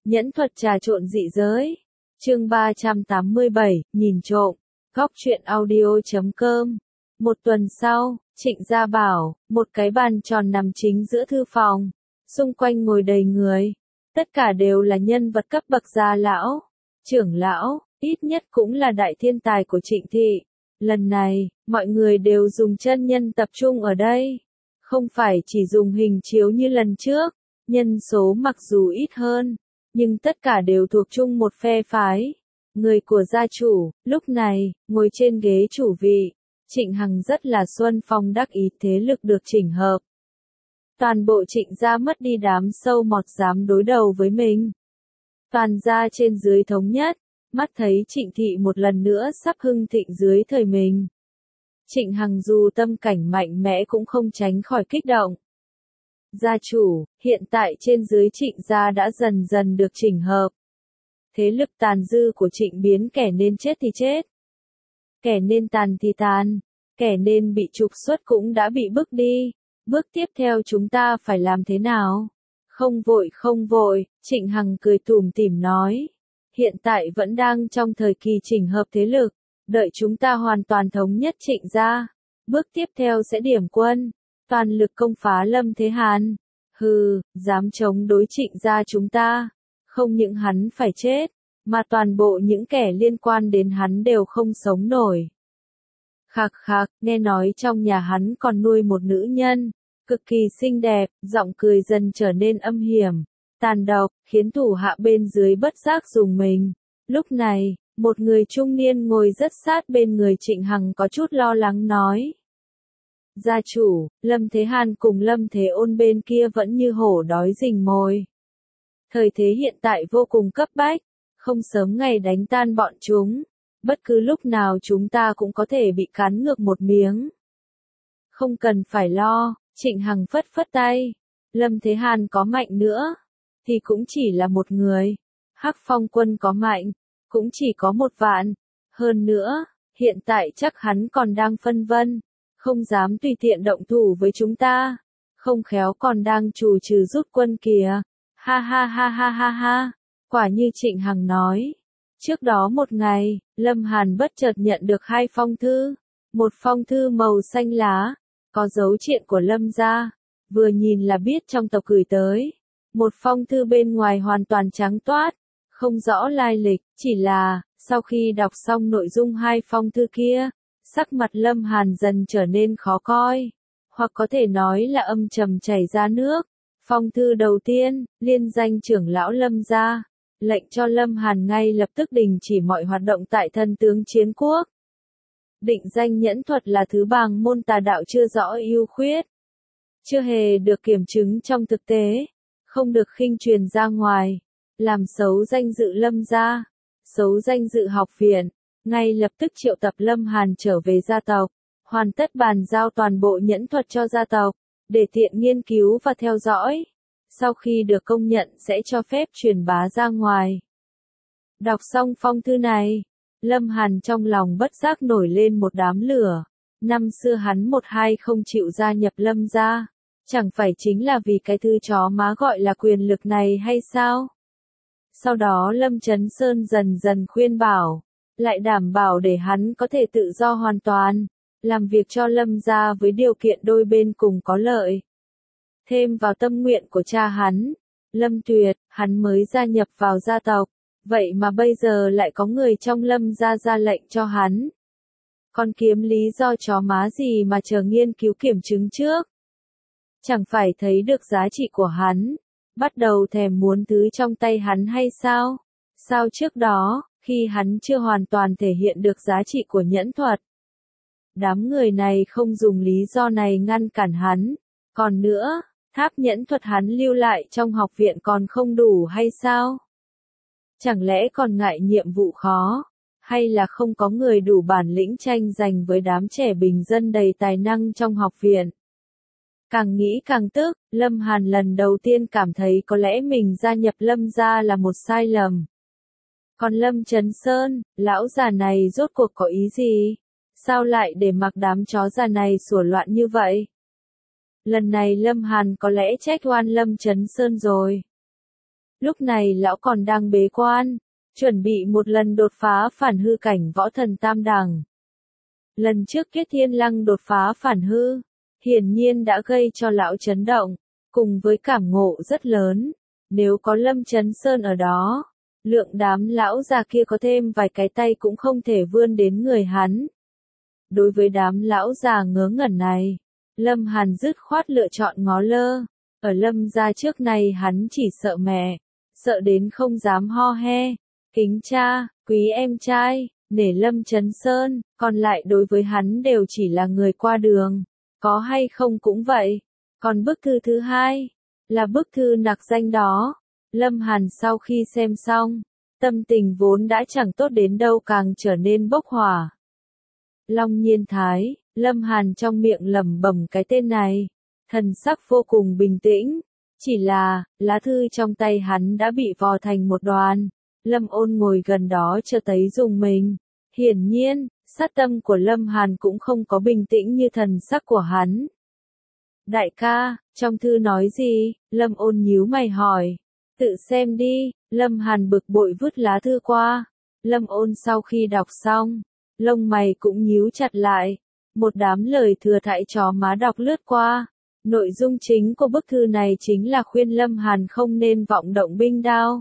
Nhẫn thuật trà trộn dị giới. Chương 387, nhìn trộm. Góc truyện audio.com. Một tuần sau, Trịnh Gia Bảo, một cái bàn tròn nằm chính giữa thư phòng. Xung quanh ngồi đầy người. Tất cả đều là nhân vật cấp bậc gia lão, trưởng lão, ít nhất cũng là đại thiên tài của Trịnh thị. Lần này, mọi người đều dùng chân nhân tập trung ở đây. Không phải chỉ dùng hình chiếu như lần trước. Nhân số mặc dù ít hơn, nhưng tất cả đều thuộc chung một phe phái. Người của gia chủ, lúc này, ngồi trên ghế chủ vị. Trịnh Hằng rất là xuân phong đắc ý, thế lực được chỉnh hợp. Toàn bộ Trịnh gia mất đi đám sâu mọt dám đối đầu với mình. Toàn gia trên dưới thống nhất, mắt thấy Trịnh thị một lần nữa sắp hưng thịnh dưới thời mình. Trịnh Hằng dù tâm cảnh mạnh mẽ cũng không tránh khỏi kích động. Gia chủ, hiện tại trên dưới Trịnh gia đã dần dần được chỉnh hợp. Thế lực tàn dư của Trịnh biến kẻ nên chết thì chết. Kẻ nên tàn thì tàn. Kẻ nên bị trục xuất cũng đã bị bức đi. Bước tiếp theo chúng ta phải làm thế nào? Không vội, Trịnh Hằng cười tủm tỉm nói. Hiện tại vẫn đang trong thời kỳ chỉnh hợp thế lực. Đợi chúng ta hoàn toàn thống nhất Trịnh gia. Bước tiếp theo sẽ điểm quân. Toàn lực công phá Lâm Thế Hàn. Hừ, dám chống đối Trịnh gia chúng ta. Không những hắn phải chết, mà toàn bộ những kẻ liên quan đến hắn đều không sống nổi. Khạc khạc, nghe nói trong nhà hắn còn nuôi một nữ nhân, cực kỳ xinh đẹp, giọng cười dần trở nên âm hiểm, tàn độc, khiến thủ hạ bên dưới bất giác dùng mình. Lúc này, một người trung niên ngồi rất sát bên người Trịnh Hằng có chút lo lắng nói. Gia chủ, Lâm Thế Hàn cùng Lâm Thế Ôn bên kia vẫn như hổ đói rình mồi. Thời thế hiện tại vô cùng cấp bách, không sớm ngày đánh tan bọn chúng, bất cứ lúc nào chúng ta cũng có thể bị cắn ngược một miếng. Không cần phải lo, Trịnh Hằng phất phất tay, Lâm Thế Hàn có mạnh nữa, thì cũng chỉ là một người, Hắc Phong quân có mạnh, cũng chỉ có 1 vạn, hơn nữa, hiện tại chắc hắn còn đang phân vân, không dám tùy tiện động thủ với chúng ta, không khéo còn đang trù trừ rút quân kìa. Ha ha ha ha ha ha, quả như Trịnh Hằng nói. Trước đó một ngày, Lâm Hàn bất chợt nhận được 2 phong thư. Một phong thư màu xanh lá, có dấu triện của Lâm gia, vừa nhìn là biết trong tộc gửi tới. Một phong thư bên ngoài hoàn toàn trắng toát, không rõ lai lịch, chỉ là, sau khi đọc xong nội dung 2 phong thư kia, sắc mặt Lâm Hàn dần trở nên khó coi, hoặc có thể nói là âm trầm chảy ra nước. Phong thư đầu tiên, liên danh trưởng lão Lâm gia, lệnh cho Lâm Hàn ngay lập tức đình chỉ mọi hoạt động tại Thân tướng Chiến Quốc. Định danh nhẫn thuật là thứ bàng môn tà đạo chưa rõ ưu khuyết, chưa hề được kiểm chứng trong thực tế, không được khinh truyền ra ngoài, làm xấu danh dự Lâm gia, xấu danh dự học viện, ngay lập tức triệu tập Lâm Hàn trở về gia tộc, hoàn tất bàn giao toàn bộ nhẫn thuật cho gia tộc, để tiện nghiên cứu và theo dõi. Sau khi được công nhận sẽ cho phép truyền bá ra ngoài. Đọc xong phong thư này, Lâm Hàn trong lòng bất giác nổi lên một đám lửa. Năm xưa hắn không chịu gia nhập Lâm gia, chẳng phải chính là vì cái thứ chó má gọi là quyền lực này hay sao? Sau đó Lâm Chấn Sơn dần dần khuyên bảo, lại đảm bảo để hắn có thể tự do hoàn toàn, làm việc cho Lâm gia với điều kiện đôi bên cùng có lợi. Thêm vào tâm nguyện của cha hắn, Lâm Tuyệt, hắn mới gia nhập vào gia tộc, vậy mà bây giờ lại có người trong Lâm gia ra lệnh cho hắn. Còn kiếm lý do chó má gì mà chờ nghiên cứu kiểm chứng trước? Chẳng phải thấy được giá trị của hắn, bắt đầu thèm muốn thứ trong tay hắn hay sao? Sao trước đó, khi hắn chưa hoàn toàn thể hiện được giá trị của nhẫn thuật, đám người này không dùng lý do này ngăn cản hắn? Còn nữa, tháp nhẫn thuật hắn lưu lại trong học viện còn không đủ hay sao? Chẳng lẽ còn ngại nhiệm vụ khó, hay là không có người đủ bản lĩnh tranh giành với đám trẻ bình dân đầy tài năng trong học viện? Càng nghĩ càng tức, Lâm Hàn lần đầu tiên cảm thấy có lẽ mình gia nhập Lâm gia là một sai lầm. Còn Lâm Chấn Sơn, lão già này rốt cuộc có ý gì? Sao lại để mặc đám chó già này sủa loạn như vậy? Lần này Lâm Hàn có lẽ trách oan Lâm Chấn Sơn rồi. Lúc này lão còn đang bế quan, chuẩn bị một lần đột phá phản hư cảnh võ thần tam đẳng. Lần trước Kiết Thiên Lăng đột phá phản hư, hiển nhiên đã gây cho lão chấn động, cùng với cảm ngộ rất lớn. Nếu có Lâm Chấn Sơn ở đó, lượng đám lão già kia có thêm vài cái tay cũng không thể vươn đến người hắn. Đối với đám lão già ngớ ngẩn này, Lâm Hàn dứt khoát lựa chọn ngó lơ. Ở Lâm gia trước này hắn chỉ sợ mẹ, sợ đến không dám ho he. Kính cha, quý em trai, nể Lâm Chấn Sơn, còn lại đối với hắn đều chỉ là người qua đường, có hay không cũng vậy. Còn bức thư thứ hai, là bức thư nặc danh đó. Lâm Hàn sau khi xem xong, tâm tình vốn đã chẳng tốt đến đâu càng trở nên bốc hỏa. Long Nhiên Thái, Lâm Hàn trong miệng lẩm bẩm cái tên này, thần sắc vô cùng bình tĩnh. Chỉ là, lá thư trong tay hắn đã bị vò thành một đoàn. Lâm Ôn ngồi gần đó chợt thấy rùng mình. Hiển nhiên, sát tâm của Lâm Hàn cũng không có bình tĩnh như thần sắc của hắn. Đại ca, trong thư nói gì? Lâm Ôn nhíu mày hỏi. Tự xem đi. Lâm Hàn bực bội vứt lá thư qua. Lâm Ôn sau khi đọc xong, lông mày cũng nhíu chặt lại. Một đám lời thừa thãi chó má đọc lướt qua. Nội dung chính của bức thư này chính là khuyên Lâm Hàn không nên vọng động binh đao.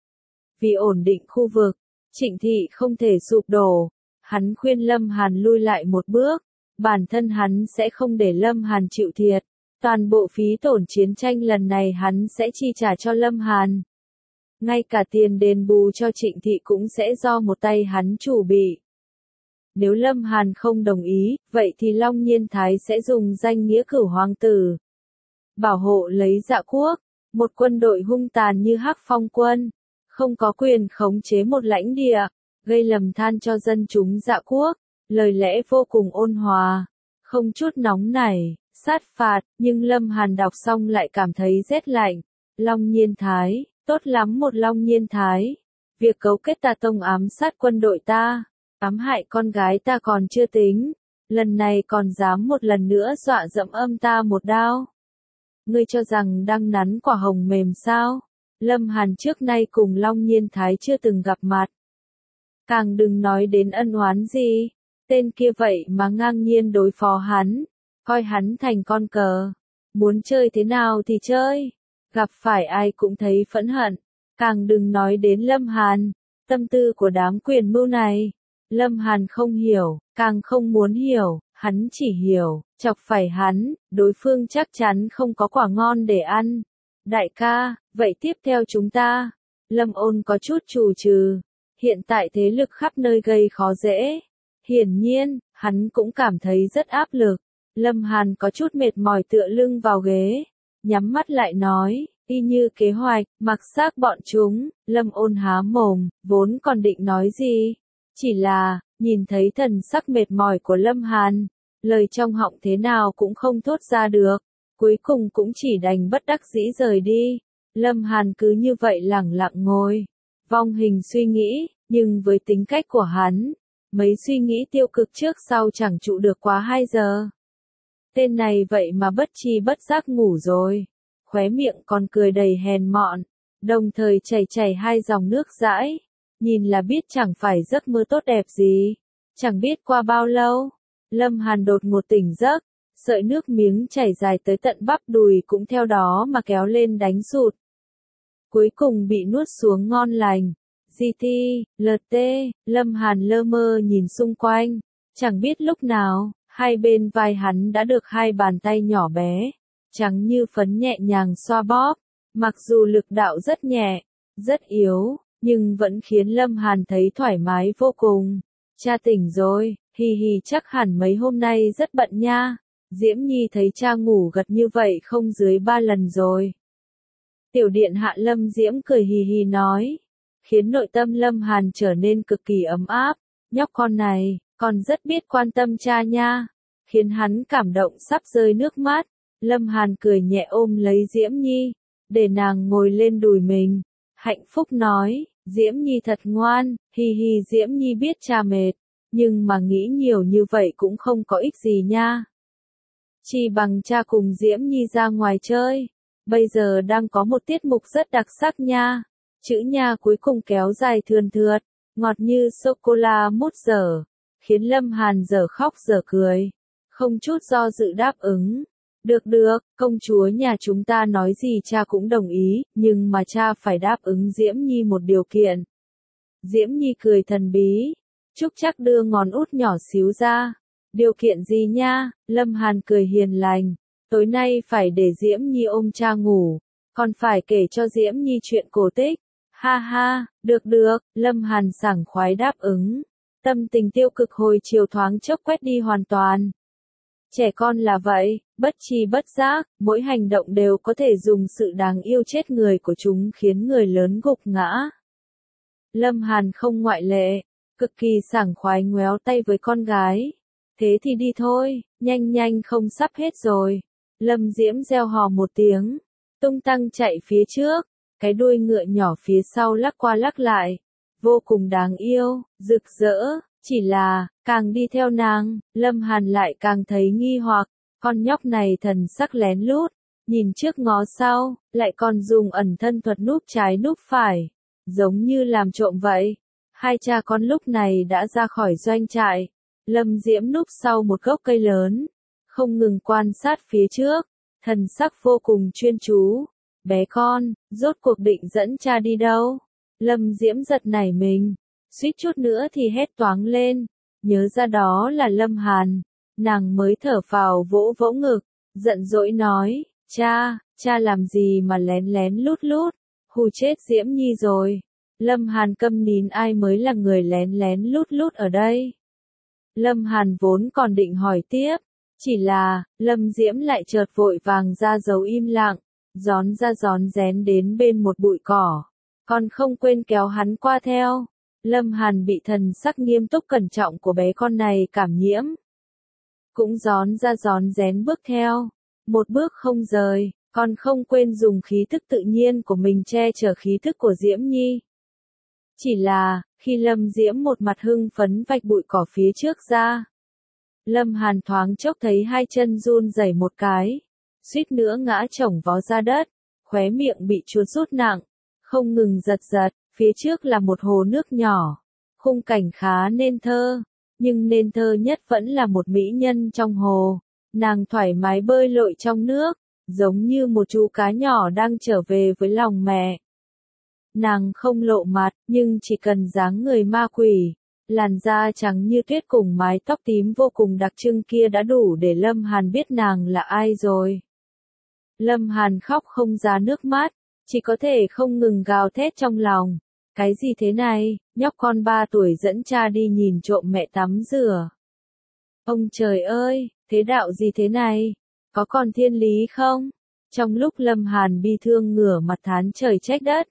Vì ổn định khu vực, Trịnh thị không thể sụp đổ. Hắn khuyên Lâm Hàn lui lại một bước. Bản thân hắn sẽ không để Lâm Hàn chịu thiệt. Toàn bộ phí tổn chiến tranh lần này hắn sẽ chi trả cho Lâm Hàn. Ngay cả tiền đền bù cho Trịnh thị cũng sẽ do một tay hắn chủ bị. Nếu Lâm Hàn không đồng ý, vậy thì Long Nhiên Thái sẽ dùng danh nghĩa Cửu Hoàng tử bảo hộ lấy Dạ Quốc, một quân đội hung tàn như Hắc Phong quân, không có quyền khống chế một lãnh địa, gây lầm than cho dân chúng Dạ Quốc, lời lẽ vô cùng ôn hòa, không chút nóng nảy, sát phạt, nhưng Lâm Hàn đọc xong lại cảm thấy rét lạnh. Long Nhiên Thái, tốt lắm một Long Nhiên Thái, việc cấu kết tà tông ám sát quân đội ta, ám hại con gái ta còn chưa tính, lần này còn dám một lần nữa dọa dẫm âm ta một đao. Ngươi cho rằng đang nắn quả hồng mềm sao? Lâm Hàn trước nay cùng Long Nhiên Thái chưa từng gặp mặt. Càng đừng nói đến ân oán gì, tên kia vậy mà ngang nhiên đối phó hắn, coi hắn thành con cờ, muốn chơi thế nào thì chơi, gặp phải ai cũng thấy phẫn hận, càng đừng nói đến Lâm Hàn, tâm tư của đám quyền mưu này. Lâm Hàn không hiểu, càng không muốn hiểu, hắn chỉ hiểu, chọc phải hắn, đối phương chắc chắn không có quả ngon để ăn. Đại ca, vậy tiếp theo chúng ta, Lâm Ôn có chút chù trừ, hiện tại thế lực khắp nơi gây khó dễ. Hiển nhiên, hắn cũng cảm thấy rất áp lực. Lâm Hàn có chút mệt mỏi tựa lưng vào ghế, nhắm mắt lại nói, y như kế hoạch, mặc xác bọn chúng. Lâm Ôn há mồm, vốn còn định nói gì. Chỉ là, nhìn thấy thần sắc mệt mỏi của Lâm Hàn, lời trong họng thế nào cũng không thốt ra được, cuối cùng cũng chỉ đành bất đắc dĩ rời đi. Lâm Hàn cứ như vậy lẳng lặng ngồi, vong hình suy nghĩ, nhưng với tính cách của hắn, mấy suy nghĩ tiêu cực trước sau chẳng trụ được quá 2 giờ. Tên này vậy mà bất tri bất giác ngủ rồi, khóe miệng còn cười đầy hèn mọn, đồng thời chảy chảy 2 dòng nước dãi. Nhìn là biết chẳng phải giấc mơ tốt đẹp gì. Chẳng biết qua bao lâu, Lâm Hàn đột ngột tỉnh giấc, sợi nước miếng chảy dài tới tận bắp đùi cũng theo đó mà kéo lên đánh sụt. Cuối cùng bị nuốt xuống ngon lành. GT, LT, Lâm Hàn lơ mơ nhìn xung quanh, chẳng biết lúc nào, hai bên vai hắn đã được 2 bàn tay nhỏ bé, trắng như phấn nhẹ nhàng xoa bóp, mặc dù lực đạo rất nhẹ, rất yếu, nhưng vẫn khiến Lâm Hàn thấy thoải mái vô cùng. Cha tỉnh rồi, hì hì chắc hẳn mấy hôm nay rất bận nha. Diễm Nhi thấy cha ngủ gật như vậy không dưới 3 lần rồi. Tiểu điện hạ Lâm Diễm cười hì hì nói, khiến nội tâm Lâm Hàn trở nên cực kỳ ấm áp. Nhóc con này, còn rất biết quan tâm cha nha, khiến hắn cảm động sắp rơi nước mắt. Lâm Hàn cười nhẹ ôm lấy Diễm Nhi, để nàng ngồi lên đùi mình, hạnh phúc nói, Diễm Nhi thật ngoan, hi hi. Diễm Nhi biết cha mệt, nhưng mà nghĩ nhiều như vậy cũng không có ích gì nha. Chỉ bằng cha cùng Diễm Nhi ra ngoài chơi, bây giờ đang có một tiết mục rất đặc sắc nha. Chữ nha cuối cùng kéo dài thườn thượt, ngọt như sô-cô-la mút dở, khiến Lâm Hàn dở khóc dở cười. Không chút do dự đáp ứng. Được được, công chúa nhà chúng ta nói gì cha cũng đồng ý, nhưng mà cha phải đáp ứng Diễm Nhi một điều kiện. Diễm Nhi cười thần bí. Trúc Trắc đưa ngón út nhỏ xíu ra. Điều kiện gì nha? Lâm Hàn cười hiền lành. Tối nay phải để Diễm Nhi ôm cha ngủ, còn phải kể cho Diễm Nhi chuyện cổ tích. Ha ha, được được, Lâm Hàn sảng khoái đáp ứng. Tâm tình tiêu cực hồi chiều thoáng chốc quét đi hoàn toàn. Trẻ con là vậy, bất tri bất giác, mỗi hành động đều có thể dùng sự đáng yêu chết người của chúng khiến người lớn gục ngã. Lâm Hàn không ngoại lệ, cực kỳ sảng khoái ngoéo tay với con gái. Thế thì đi thôi, nhanh nhanh không sắp hết rồi. Lâm Diễm reo hò một tiếng, tung tăng chạy phía trước, cái đuôi ngựa nhỏ phía sau lắc qua lắc lại, vô cùng đáng yêu, rực rỡ, chỉ là, càng đi theo nàng, Lâm Hàn lại càng thấy nghi hoặc, con nhóc này thần sắc lén lút, nhìn trước ngó sau, lại còn dùng ẩn thân thuật núp trái núp phải, giống như làm trộm vậy. Hai cha con lúc này đã ra khỏi doanh trại, Lâm Diễm núp sau một gốc cây lớn, không ngừng quan sát phía trước, thần sắc vô cùng chuyên chú. Bé con, rốt cuộc định dẫn cha đi đâu? Lâm Diễm giật nảy mình, suýt chút nữa thì hét toáng lên, nhớ ra đó là Lâm Hàn, nàng mới thở phào vỗ vỗ ngực, giận dỗi nói, cha làm gì mà lén lén lút lút, hù chết Diễm Nhi rồi. Lâm Hàn câm nín, ai mới là người lén lén lút lút ở đây? Lâm Hàn vốn còn định hỏi tiếp, chỉ là, Lâm Diễm lại chợt vội vàng ra dấu im lặng, rón ra rón rén đến bên một bụi cỏ, còn không quên kéo hắn qua theo. Lâm Hàn bị thần sắc nghiêm túc cẩn trọng của bé con này cảm nhiễm, cũng rón ra rón rén bước theo, một bước không rời, còn không quên dùng khí thức tự nhiên của mình che chở khí thức của Diễm Nhi. Chỉ là, khi Lâm Diễm một mặt hưng phấn vạch bụi cỏ phía trước ra, Lâm Hàn thoáng chốc thấy hai chân run rẩy một cái, suýt nữa ngã chổng vó ra đất, khóe miệng bị chuột rút nặng, không ngừng giật giật, phía trước là một hồ nước nhỏ, khung cảnh khá nên thơ, nhưng nên thơ nhất vẫn là một mỹ nhân trong hồ, nàng thoải mái bơi lội trong nước, giống như một chú cá nhỏ đang trở về với lòng mẹ. Nàng không lộ mặt, nhưng chỉ cần dáng người ma quỷ, làn da trắng như tuyết cùng mái tóc tím vô cùng đặc trưng kia đã đủ để Lâm Hàn biết nàng là ai rồi. Lâm Hàn khóc không ra nước mắt, chỉ có thể không ngừng gào thét trong lòng. Cái gì thế này, nhóc con 3 tuổi dẫn cha đi nhìn trộm mẹ tắm rửa. Ông trời ơi, thế đạo gì thế này, có còn thiên lý không? Trong lúc Lâm Hàn bi thương ngửa mặt thán trời trách đất,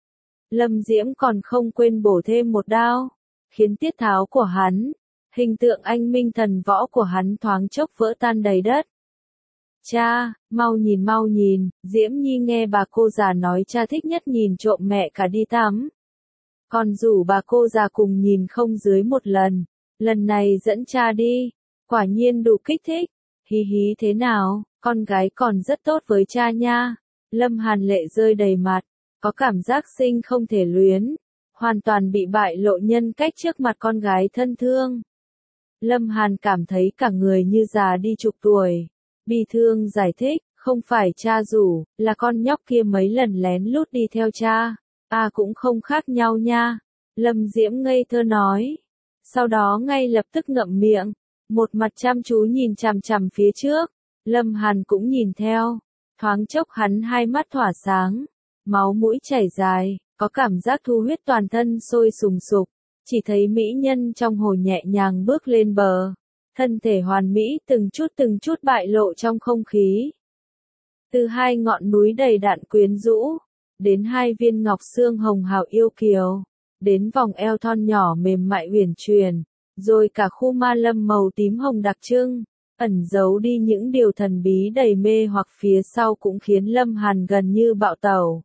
Lâm Diễm còn không quên bổ thêm một đao, khiến tiết tháo của hắn, hình tượng anh minh thần võ của hắn thoáng chốc vỡ tan đầy đất. Cha, mau nhìn, Diễm Nhi nghe bà cô già nói cha thích nhất nhìn trộm mẹ cả đi tắm. Còn rủ bà cô già cùng nhìn không dưới một lần này dẫn cha đi, quả nhiên đủ kích thích. Hí hí, thế nào, con gái còn rất tốt với cha nha. Lâm Hàn lệ rơi đầy mặt, có cảm giác sinh không thể luyến, hoàn toàn bị bại lộ nhân cách trước mặt con gái thân thương. Lâm Hàn cảm thấy cả người như già đi chục tuổi, bi thương giải thích, không phải cha rủ, là con nhóc kia mấy lần lén lút đi theo cha, cũng không khác nhau nha. Lâm Diễm ngây thơ nói, sau đó ngay lập tức ngậm miệng, một mặt chăm chú nhìn chằm chằm phía trước. Lâm Hàn cũng nhìn theo, thoáng chốc hắn hai mắt tỏa sáng, máu mũi chảy dài, có cảm giác thu huyết toàn thân sôi sùng sục, chỉ thấy mỹ nhân trong hồ nhẹ nhàng bước lên bờ, thân thể hoàn mỹ từng chút bại lộ trong không khí. Từ hai ngọn núi đầy đặn quyến rũ, đến hai viên ngọc xương hồng hào yêu kiều, đến vòng eo thon nhỏ mềm mại uyển chuyển, rồi cả khu ma lâm màu tím hồng đặc trưng, ẩn giấu đi những điều thần bí đầy mê hoặc phía sau cũng khiến Lâm Hàn gần như bạo tẩu.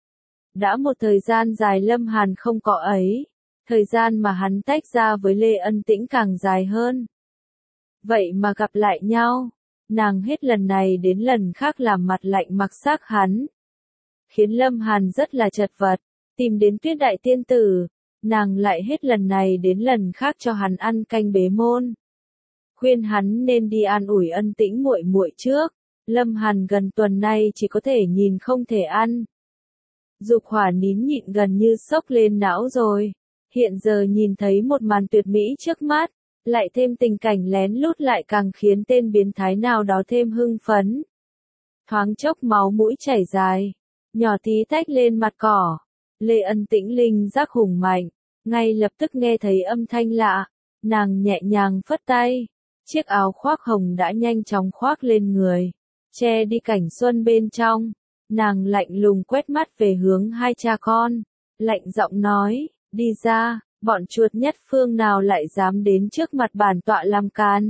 Đã một thời gian dài Lâm Hàn không có ấy, thời gian mà hắn tách ra với Lê Ân Tĩnh càng dài hơn. Vậy mà gặp lại nhau, nàng hết lần này đến lần khác làm mặt lạnh mặc xác hắn. Khiến Lâm Hàn rất là chật vật, tìm đến Tuyết Đại Tiên Tử, nàng lại hết lần này đến lần khác cho hắn ăn canh bế môn. Khuyên hắn nên đi an ủi Ân Tĩnh muội muội trước, Lâm Hàn gần tuần nay chỉ có thể nhìn không thể ăn. Dục hỏa nín nhịn gần như sốc lên não rồi, hiện giờ nhìn thấy một màn tuyệt mỹ trước mắt, lại thêm tình cảnh lén lút lại càng khiến tên biến thái nào đó thêm hưng phấn. Thoáng chốc máu mũi chảy dài, nhỏ tí tách lên mặt cỏ, Lê Ân Tĩnh linh giác hùng mạnh, ngay lập tức nghe thấy âm thanh lạ, nàng nhẹ nhàng phất tay, chiếc áo khoác hồng đã nhanh chóng khoác lên người, che đi cảnh xuân bên trong, nàng lạnh lùng quét mắt về hướng hai cha con, lạnh giọng nói, đi ra, bọn chuột nhất phương nào lại dám đến trước mặt bản tọa làm can.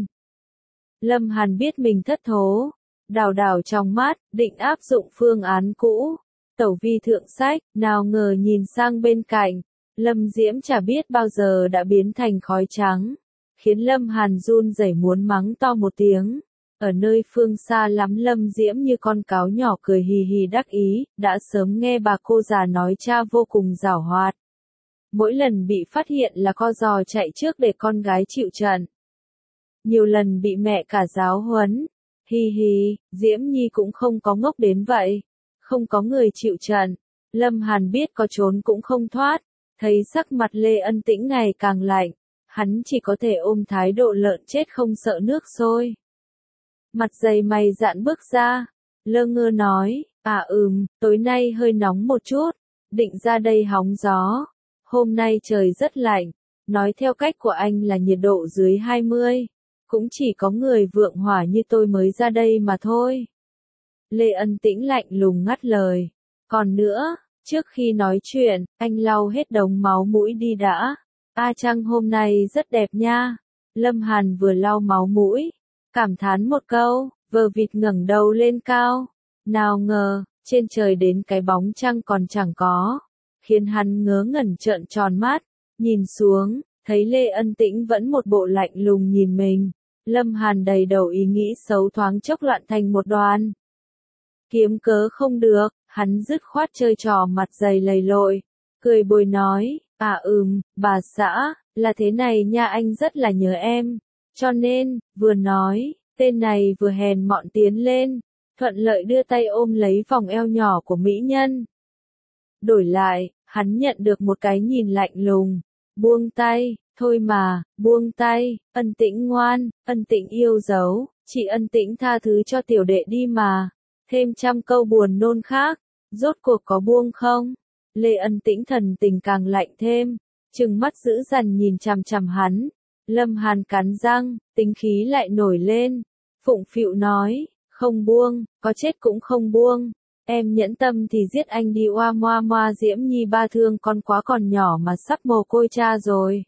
Lâm Hàn biết mình thất thố, đảo đảo trong mắt, định áp dụng phương án cũ, tẩu vi thượng sách, nào ngờ nhìn sang bên cạnh, Lâm Diễm chả biết bao giờ đã biến thành khói trắng, khiến Lâm Hàn run rẩy muốn mắng to một tiếng. Ở nơi phương xa lắm Lâm Diễm như con cáo nhỏ cười hì hì đắc ý, đã sớm nghe bà cô già nói cha vô cùng giảo hoạt. Mỗi lần bị phát hiện là co giò chạy trước để con gái chịu trận. Nhiều lần bị mẹ cả giáo huấn. Hi hi, Diễm Nhi cũng không có ngốc đến vậy. Không có người chịu trận. Lâm Hàn biết có trốn cũng không thoát. Thấy sắc mặt Lê Ân Tĩnh ngày càng lạnh. Hắn chỉ có thể ôm thái độ lợn chết không sợ nước sôi. Mặt dày mày dạn bước ra. Lơ ngơ nói, tối nay hơi nóng một chút. Định ra đây hóng gió. Hôm nay trời rất lạnh, nói theo cách của anh là nhiệt độ dưới 20, cũng chỉ có người vượng hỏa như tôi mới ra đây mà thôi. Lê Ân Tĩnh lạnh lùng ngắt lời, còn nữa, trước khi nói chuyện, anh lau hết đống máu mũi đi đã, Trăng hôm nay rất đẹp nha. Lâm Hàn vừa lau máu mũi, cảm thán một câu, vờ vịt ngẩng đầu lên cao, nào ngờ, trên trời đến cái bóng trăng còn chẳng có. Khiến hắn ngớ ngẩn trợn tròn mắt, nhìn xuống, thấy Lê Ân Tĩnh vẫn một bộ lạnh lùng nhìn mình. Lâm Hàn đầy đầu ý nghĩ xấu thoáng chốc loạn thành một đoàn. Kiếm cớ không được, hắn dứt khoát chơi trò mặt dày lầy lội, cười bồi nói, bà xã, là thế này nha, anh rất là nhớ em, cho nên, vừa nói, tên này vừa hèn mọn tiến lên, thuận lợi đưa tay ôm lấy vòng eo nhỏ của mỹ nhân. Đổi lại, hắn nhận được một cái nhìn lạnh lùng, buông tay, thôi mà, buông tay, Ân Tĩnh ngoan, Ân Tĩnh yêu dấu, chị Ân Tĩnh tha thứ cho tiểu đệ đi mà, thêm trăm câu buồn nôn khác, rốt cuộc có buông không? Lê Ân Tĩnh thần tình càng lạnh thêm, trừng mắt dữ dằn nhìn chằm chằm hắn, Lâm Hàn cắn răng, tính khí lại nổi lên, phụng phịu nói, không buông, có chết cũng không buông. Em nhẫn tâm thì giết anh đi, oa moa moa. Diễm Nhi ba thương con quá, còn nhỏ mà sắp mồ côi cha rồi.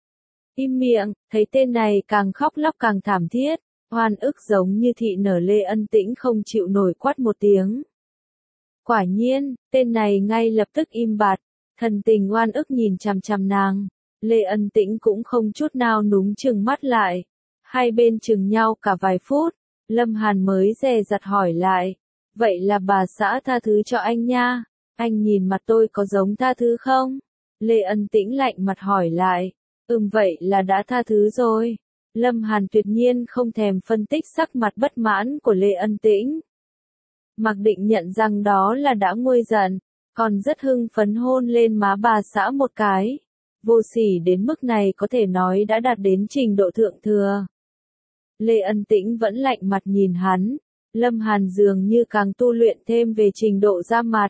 Im miệng, thấy tên này càng khóc lóc càng thảm thiết, oan ức giống như thị nở. Lê Ân Tĩnh không chịu nổi quát một tiếng. Quả nhiên, tên này ngay lập tức im bặt, thần tình oan ức nhìn chằm chằm nàng. Lê Ân Tĩnh cũng không chút nào núng chừng mắt lại. Hai bên chừng nhau cả vài phút, Lâm Hàn mới dè dặt hỏi lại. Vậy là bà xã tha thứ cho anh nha, anh nhìn mặt tôi có giống tha thứ không? Lê Ân Tĩnh lạnh mặt hỏi lại, vậy là đã tha thứ rồi. Lâm Hàn tuyệt nhiên không thèm phân tích sắc mặt bất mãn của Lê Ân Tĩnh. Mặc Định nhận rằng đó là đã nguôi giận, còn rất hưng phấn hôn lên má bà xã một cái. Vô sỉ đến mức này có thể nói đã đạt đến trình độ thượng thừa. Lê Ân Tĩnh vẫn lạnh mặt nhìn hắn. Lâm Hàn dường như càng tu luyện thêm về trình độ da mặt.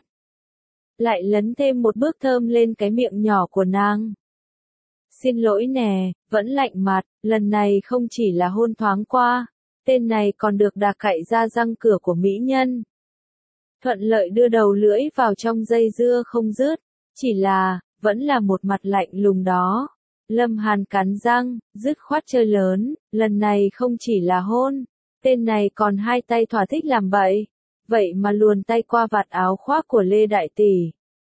Lại lấn thêm một bước thơm lên cái miệng nhỏ của nàng. Xin lỗi nè, vẫn lạnh mặt, lần này không chỉ là hôn thoáng qua, tên này còn được đà cạy ra răng cửa của mỹ nhân. Thuận lợi đưa đầu lưỡi vào trong dây dưa không dứt, chỉ là, vẫn là một mặt lạnh lùng đó. Lâm Hàn cắn răng, dứt khoát chơi lớn, lần này không chỉ là hôn. Tên này còn hai tay thỏa thích làm bậy, vậy mà luồn tay qua vạt áo khoác của Lê Đại Tỷ.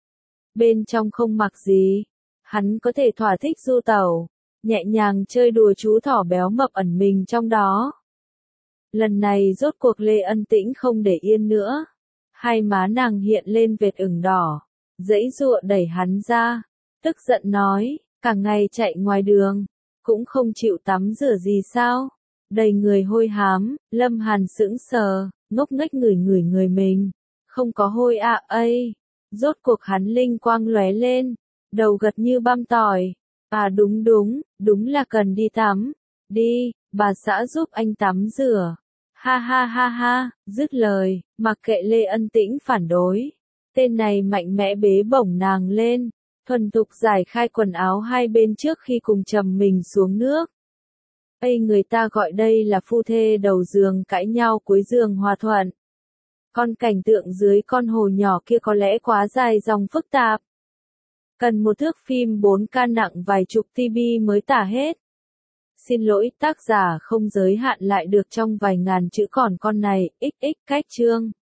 Bên trong không mặc gì, hắn có thể thỏa thích du tẩu, nhẹ nhàng chơi đùa chú thỏ béo mập ẩn mình trong đó. Lần này rốt cuộc Lê Ân Tĩnh không để yên nữa. Hai má nàng hiện lên vệt ửng đỏ. Giãy giụa đẩy hắn ra. Tức giận nói, cả ngày chạy ngoài đường. Cũng không chịu tắm rửa gì sao? Đầy người hôi hám, Lâm Hàn sững sờ, ngốc nghếch ngửi người mình. Không có hôi ạ ấy. Rốt cuộc hắn linh quang lóe lên. Đầu gật như băm tỏi. À đúng là cần đi tắm. Đi, bà xã giúp anh tắm rửa. Ha ha ha ha, dứt lời, mặc kệ Lê Ân Tĩnh phản đối. Tên này mạnh mẽ bế bổng nàng lên, thuần thục giải khai quần áo hai bên trước khi cùng trầm mình xuống nước. Ây, người ta gọi đây là phu thê đầu giường cãi nhau cuối giường hòa thuận. Con cảnh tượng dưới con hồ nhỏ kia có lẽ quá dài dòng phức tạp. Cần một thước phim 4K nặng vài chục TB mới tả hết. Xin lỗi, tác giả không giới hạn lại được trong vài ngàn chữ, còn con này, XX cách chương.